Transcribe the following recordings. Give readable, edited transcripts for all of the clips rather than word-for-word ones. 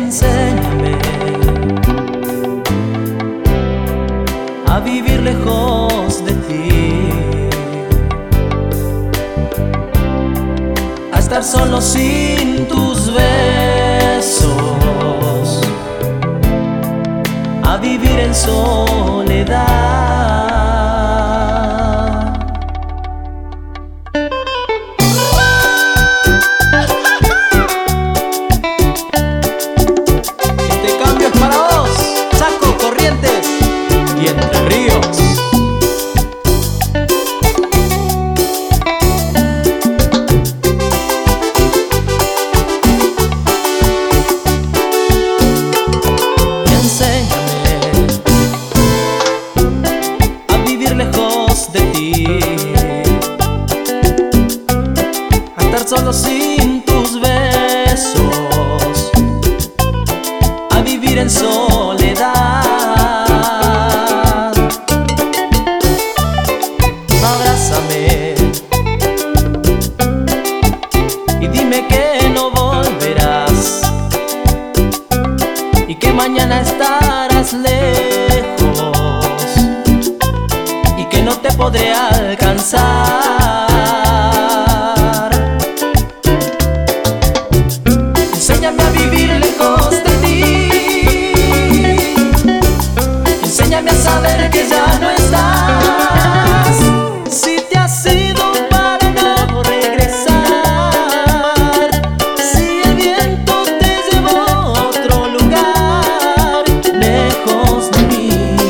Enséñame a vivir lejos de ti, a estar solo sin tus besos, a vivir en soledad. Este cambio es para vos, Chaco, Corrientes y Entre Ríos. Solo sin tus besos, a vivir en soledad. Abrázame y dime que no volverás y que mañana estarás lejos y que no te podré alcanzar. Enséñame a vivir lejos de ti, enséñame a saber que ya no estás. Si te has ido para no regresar, si el viento te llevó a otro lugar, lejos de mí.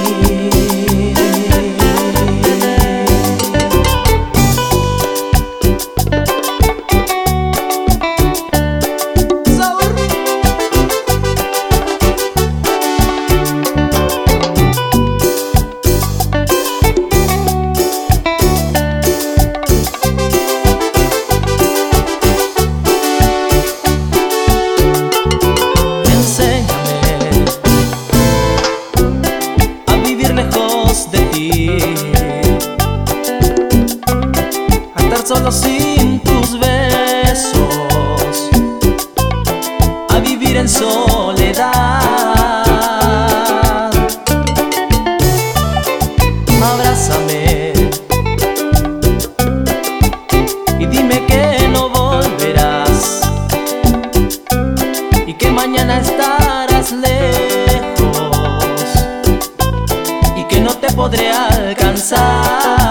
A estar solo sin tus besos, a vivir en soledad. Abrázame y dime que no volverás y que mañana estarás lejos y que no te podré alcanzar.